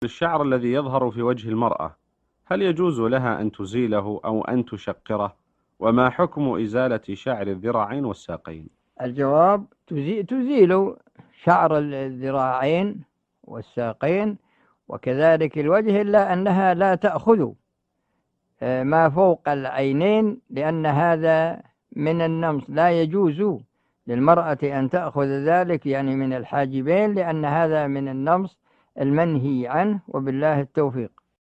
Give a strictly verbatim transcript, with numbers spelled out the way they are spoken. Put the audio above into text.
الشعر الذي يظهر في وجه المرأة، هل يجوز لها أن تزيله أو أن تشقره؟ وما حكم إزالة شعر الذراعين والساقين؟ الجواب: تزي- تزيل شعر الذراعين والساقين وكذلك الوجه، إلا أنها لا تأخذ آه، ما فوق العينين، لأن هذا من النمص، لا يجوز للمرأة أن تأخذ ذلك يعني من الحاجبين، لأن هذا من النمص المنهي عنه، وبالله التوفيق.